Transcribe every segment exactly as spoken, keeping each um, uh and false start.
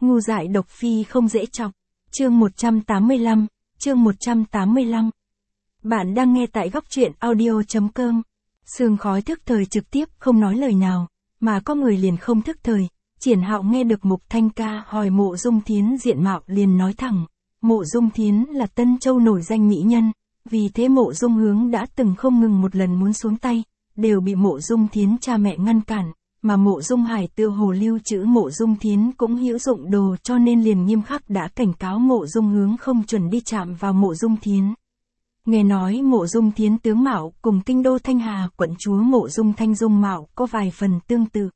Ngu dại độc phi không dễ chọc. Chương một trăm tám mươi lăm, chương một trăm tám mươi lăm. Bạn đang nghe tại góc truyện audio chấm com. Sương khói thức thời trực tiếp không nói lời nào, mà có người liền không thức thời. Triển Hạo nghe được Mục Thanh Ca hỏi Mộ Dung Thiến diện mạo liền nói thẳng, Mộ Dung Thiến là Tân Châu nổi danh mỹ nhân, vì thế Mộ Dung Hướng đã từng không ngừng một lần muốn xuống tay, đều bị Mộ Dung Thiến cha mẹ ngăn cản, mà Mộ Dung Hải tựa hồ lưu trữ Mộ Dung Thiến cũng hữu dụng đồ cho nên liền nghiêm khắc đã cảnh cáo Mộ Dung Hướng không chuẩn đi chạm vào Mộ Dung Thiến. Nghe nói Mộ Dung Thiến tướng mạo cùng kinh đô Thanh Hà quận chúa Mộ Dung Thanh dung mạo có vài phần tương tự.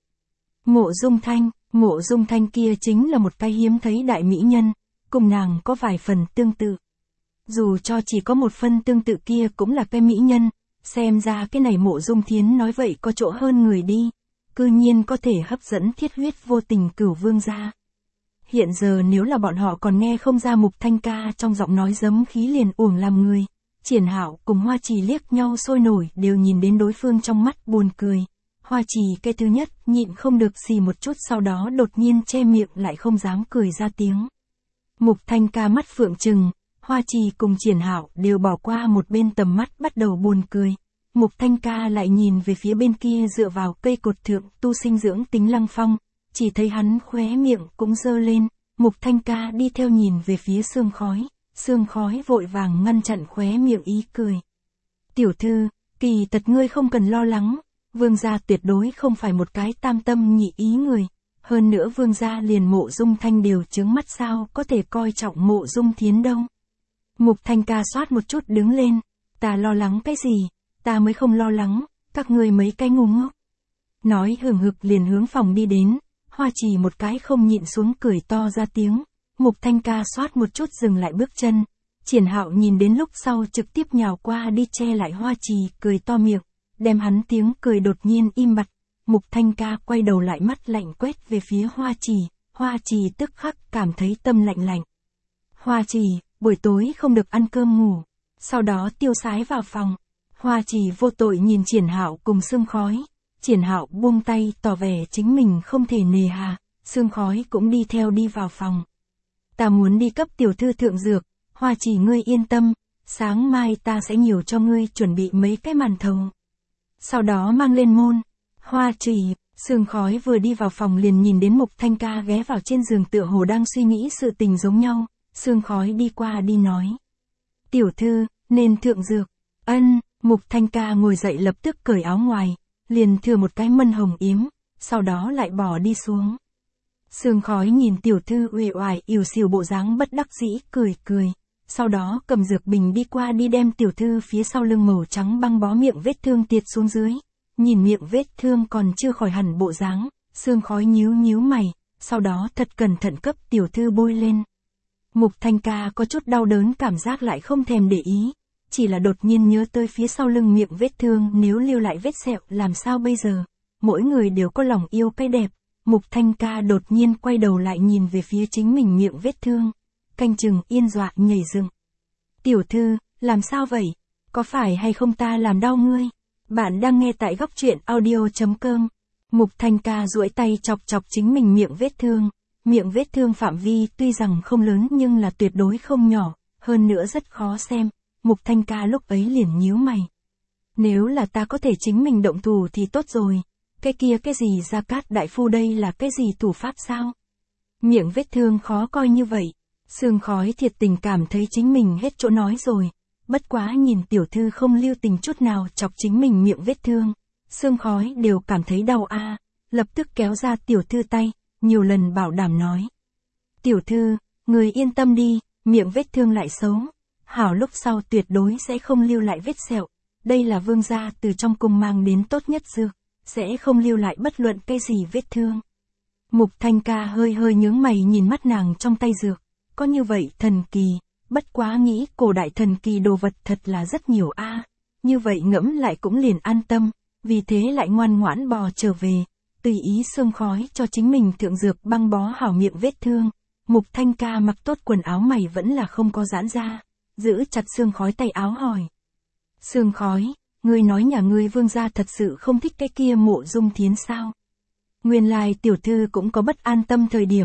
Mộ Dung Thanh, Mộ Dung Thanh kia chính là một cái hiếm thấy đại mỹ nhân, cùng nàng có vài phần tương tự. Dù cho chỉ có một phần tương tự kia cũng là cái mỹ nhân, xem ra cái này Mộ Dung Thiến nói vậy có chỗ hơn người đi, cư nhiên có thể hấp dẫn thiết huyết vô tình cửu vương gia. Hiện giờ nếu là bọn họ còn nghe không ra Mục Thanh Ca trong giọng nói giấm khí liền uổng làm người. Triển Hạo cùng Hoa Trì liếc nhau sôi nổi đều nhìn đến đối phương trong mắt buồn cười. Hoa Trì cái thứ nhất nhịn không được xì một chút sau đó đột nhiên che miệng lại không dám cười ra tiếng. Mục Thanh Ca mắt phượng trừng, Hoa Trì cùng Triển Hạo đều bỏ qua một bên tầm mắt bắt đầu buồn cười. Mục Thanh Ca lại nhìn về phía bên kia dựa vào cây cột thượng tu sinh dưỡng tính Lăng Phong, chỉ thấy hắn khóe miệng cũng giơ lên, Mục Thanh Ca đi theo nhìn về phía Sương Khói. Sương Khói vội vàng ngăn chặn khóe miệng ý cười. Tiểu thư, kỳ tật ngươi không cần lo lắng, vương gia tuyệt đối không phải một cái tam tâm nhị ý người. Hơn nữa vương gia liền Mộ Dung Thanh đều trướng mắt sao có thể coi trọng Mộ Dung Thiến đâu. Mục Thanh Ca xoát một chút đứng lên, ta lo lắng cái gì, ta mới không lo lắng, các ngươi mấy cái ngu ngốc. Nói hừng hực liền hướng phòng đi đến, Hoa Trì một cái không nhịn xuống cười to ra tiếng. Mục Thanh Ca xoát một chút dừng lại bước chân, Triển Hạo nhìn đến lúc sau trực tiếp nhào qua đi che lại Hoa Trì cười to miệng, đem hắn tiếng cười đột nhiên im bặt. Mục Thanh Ca quay đầu lại mắt lạnh quét về phía Hoa Trì, Hoa Trì tức khắc cảm thấy tâm lạnh lạnh. Hoa Trì, buổi tối không được ăn cơm ngủ, sau đó tiêu sái vào phòng. Hoa Trì vô tội nhìn Triển Hạo cùng Sương Khói, Triển Hạo buông tay tỏ vẻ chính mình không thể nề hà, Sương Khói cũng đi theo đi vào phòng. Ta muốn đi cấp tiểu thư thượng dược, Hoa Trì ngươi yên tâm, sáng mai ta sẽ nhiều cho ngươi chuẩn bị mấy cái màn thầu. Sau đó mang lên môn. Hoa Trì, Sương Khói vừa đi vào phòng liền nhìn đến Mục Thanh Ca ghé vào trên giường tựa hồ đang suy nghĩ sự tình giống nhau, Sương Khói đi qua đi nói. Tiểu thư, nên thượng dược. Ân, Mục Thanh Ca ngồi dậy lập tức cởi áo ngoài, liền thừa một cái mân hồng yếm, sau đó lại bỏ đi xuống. Sương Khói nhìn tiểu thư uể oải ỉu xìu bộ dáng bất đắc dĩ cười cười, sau đó cầm dược bình đi qua đi đem tiểu thư phía sau lưng màu trắng băng bó miệng vết thương tiệt xuống dưới, nhìn miệng vết thương còn chưa khỏi hẳn bộ dáng, Sương Khói nhíu nhíu mày, sau đó thật cẩn thận cấp tiểu thư bôi lên. Mục Thanh Ca có chút đau đớn cảm giác lại không thèm để ý, chỉ là đột nhiên nhớ tới phía sau lưng miệng vết thương nếu lưu lại vết sẹo làm sao bây giờ, mỗi người đều có lòng yêu cái đẹp. Mục Thanh Ca đột nhiên quay đầu lại nhìn về phía chính mình miệng vết thương, canh chừng yên dọa nhảy dựng. Tiểu thư, làm sao vậy? Có phải hay không ta làm đau ngươi? Bạn đang nghe tại góc truyện audio chấm com. Mục Thanh Ca duỗi tay chọc chọc chính mình miệng vết thương, miệng vết thương phạm vi tuy rằng không lớn nhưng là tuyệt đối không nhỏ, hơn nữa rất khó xem. Mục Thanh Ca lúc ấy liền nhíu mày. Nếu là ta có thể chính mình động thủ thì tốt rồi. Cái kia cái gì Gia Cát đại phu đây là cái gì thủ pháp sao? Miệng vết thương khó coi như vậy. Sương Khói thiệt tình cảm thấy chính mình hết chỗ nói rồi. Bất quá nhìn tiểu thư không lưu tình chút nào chọc chính mình miệng vết thương. Sương Khói đều cảm thấy đau a, à, lập tức kéo ra tiểu thư tay, nhiều lần bảo đảm nói. Tiểu thư, người yên tâm đi, miệng vết thương lại xấu. Hảo lúc sau tuyệt đối sẽ không lưu lại vết sẹo. Đây là vương gia từ trong cung mang đến tốt nhất dược, sẽ không lưu lại bất luận cái gì vết thương. Mục Thanh Ca hơi hơi nhướng mày nhìn mắt nàng trong tay dược, có như vậy thần kỳ, bất quá nghĩ cổ đại thần kỳ đồ vật thật là rất nhiều a, à. Như vậy ngẫm lại cũng liền an tâm, vì thế lại ngoan ngoãn bò trở về, tùy ý Sương Khói cho chính mình thượng dược băng bó hảo miệng vết thương. Mục Thanh Ca mặc tốt quần áo mày vẫn là không có giãn ra, giữ chặt Sương Khói tay áo hỏi. Sương Khói, ngươi nói nhà ngươi vương gia thật sự không thích cái kia Mộ Dung Thiến sao? Nguyên lai tiểu thư cũng có bất an tâm thời điểm,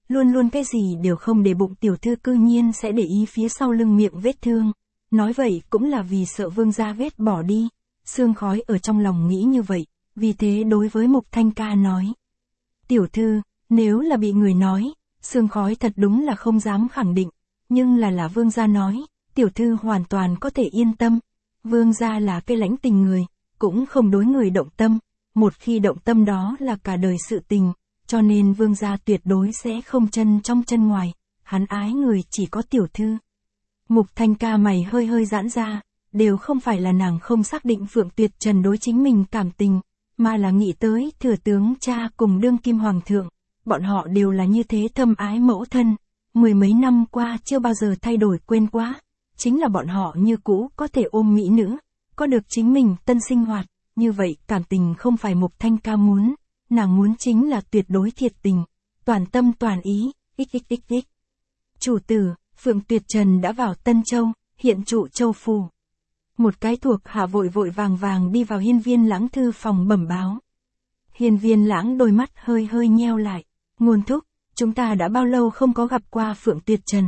luôn luôn cái gì đều không để bụng, tiểu thư cư nhiên sẽ để ý phía sau lưng miệng vết thương. Nói vậy cũng là vì sợ Vương gia vết bỏ đi. Sương Khói ở trong lòng nghĩ như vậy, vì thế đối với Mục Thanh Ca nói. Tiểu thư, nếu là bị người nói, Sương Khói thật đúng là không dám khẳng định, nhưng là là Vương gia nói, tiểu thư hoàn toàn có thể yên tâm. Vương gia là cái lãnh tình người, cũng không đối người động tâm, một khi động tâm đó là cả đời sự tình, cho nên Vương gia tuyệt đối sẽ không chân trong chân ngoài, hắn ái người chỉ có tiểu thư. Mục Thanh Ca mày hơi hơi giãn ra, đều không phải là nàng không xác định Phượng Tuyệt Trần đối chính mình cảm tình, mà là nghĩ tới thừa tướng cha cùng đương kim hoàng thượng, bọn họ đều là như thế thâm ái mẫu thân, mười mấy năm qua chưa bao giờ thay đổi quên quá, chính là bọn họ như cũ có thể ôm mỹ nữ, có được chính mình tân sinh hoạt, như vậy cảm tình không phải Mục Thanh Ca muốn, nàng muốn chính là tuyệt đối thiệt tình, toàn tâm toàn ý, xxxx. Chủ tử, Phượng Tuyệt Trần đã vào Tân Châu, hiện trụ Châu Phủ. Một cái thuộc hạ vội vội vàng vàng đi vào Hiên Viên Lãng thư phòng bẩm báo. Hiên Viên Lãng đôi mắt hơi hơi nheo lại, Ngôn thúc, chúng ta đã bao lâu không có gặp qua Phượng Tuyệt Trần?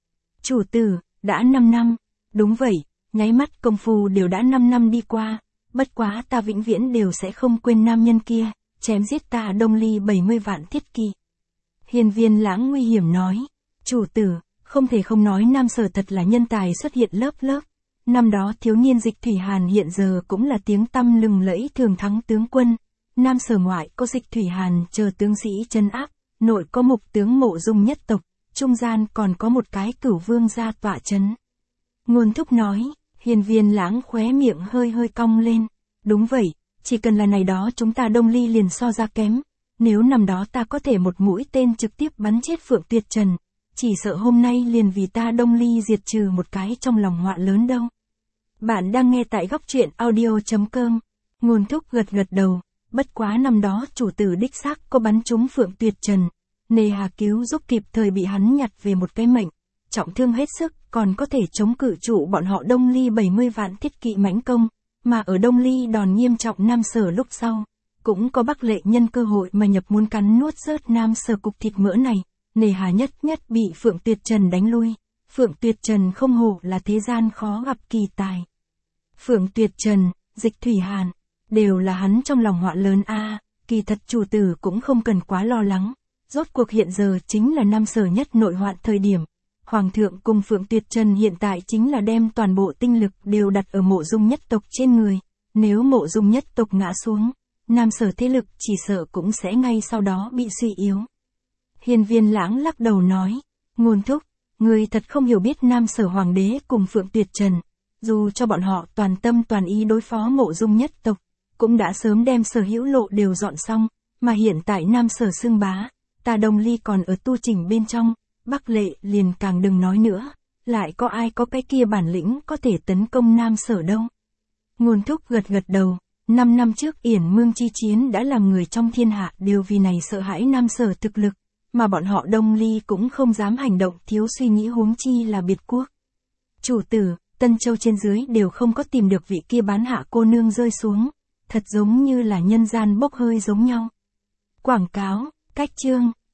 Chủ tử, đã năm năm, đúng vậy, nháy mắt công phu đều đã năm năm đi qua, bất quá ta vĩnh viễn đều sẽ không quên nam nhân kia, chém giết ta Đông Ly bảy mươi vạn thiết kỵ. Hiên Viên Lãng nguy hiểm nói, chủ tử, không thể không nói Nam Sở thật là nhân tài xuất hiện lớp lớp. Năm đó thiếu niên Dịch Thủy Hàn hiện giờ cũng là tiếng tăm lừng lẫy thường thắng tướng quân. Nam Sở ngoại có Dịch Thủy Hàn chờ tướng sĩ trấn áp, nội có Mục tướng Mộ Dung nhất tộc, trung gian còn có một cái Cửu Vương gia tọa trấn. Ngôn thúc nói, Hiên Viên Lãng khóe miệng hơi hơi cong lên. Đúng vậy, chỉ cần là này đó chúng ta Đông Ly liền so ra kém. Nếu năm đó ta có thể một mũi tên trực tiếp bắn chết Phượng Tuyệt Trần, chỉ sợ hôm nay liền vì ta Đông Ly diệt trừ một cái trong lòng họa lớn đâu. Bạn đang nghe tại góc truyện audio.com. Ngôn thúc gật gật đầu, bất quá năm đó chủ tử đích xác có bắn trúng Phượng Tuyệt Trần. Nề hà cứu giúp kịp thời bị hắn nhặt về một cái mệnh, trọng thương hết sức, còn có thể chống cự trụ bọn họ Đông Ly bảy mươi vạn thiết kỵ mãnh công, mà ở Đông Ly đòn nghiêm trọng Nam Sở lúc sau, cũng có Bắc Lệ nhân cơ hội mà nhập muốn cắn nuốt rớt Nam Sở cục thịt mỡ này, nề hà nhất nhất bị Phượng Tuyệt Trần đánh lui. Phượng Tuyệt Trần không hổ là thế gian khó gặp kỳ tài. Phượng Tuyệt Trần, Dịch Thủy Hàn, đều là hắn trong lòng họa lớn a. À, kỳ thật chủ tử cũng không cần quá lo lắng, rốt cuộc hiện giờ chính là Nam Sở nhất nội hoạn thời điểm. Hoàng thượng cùng Phượng Tuyệt Trần hiện tại chính là đem toàn bộ tinh lực đều đặt ở Mộ Dung nhất tộc trên người, nếu Mộ Dung nhất tộc ngã xuống, Nam Sở thế lực chỉ sợ cũng sẽ ngay sau đó bị suy yếu. Hiên Viên Lãng lắc đầu nói, Ngôn thúc, người thật không hiểu biết Nam Sở hoàng đế cùng Phượng Tuyệt Trần, dù cho bọn họ toàn tâm toàn ý đối phó Mộ Dung nhất tộc, cũng đã sớm đem sở hữu lộ đều dọn xong, mà hiện tại Nam Sở xưng bá, ta Đông Ly còn ở tu chỉnh bên trong, Bắc Lệ liền càng đừng nói nữa, lại có ai có cái kia bản lĩnh có thể tấn công Nam Sở đâu. Ngôn thúc gật gật đầu, năm năm trước Yển Mương chi chiến đã làm người trong thiên hạ đều vì này sợ hãi Nam Sở thực lực, mà bọn họ Đông Ly cũng không dám hành động thiếu suy nghĩ huống chi là biệt quốc. Chủ tử, Tân Châu trên dưới đều không có tìm được vị kia bán hạ cô nương rơi xuống, thật giống như là nhân gian bốc hơi giống nhau. Quảng cáo, cách chương.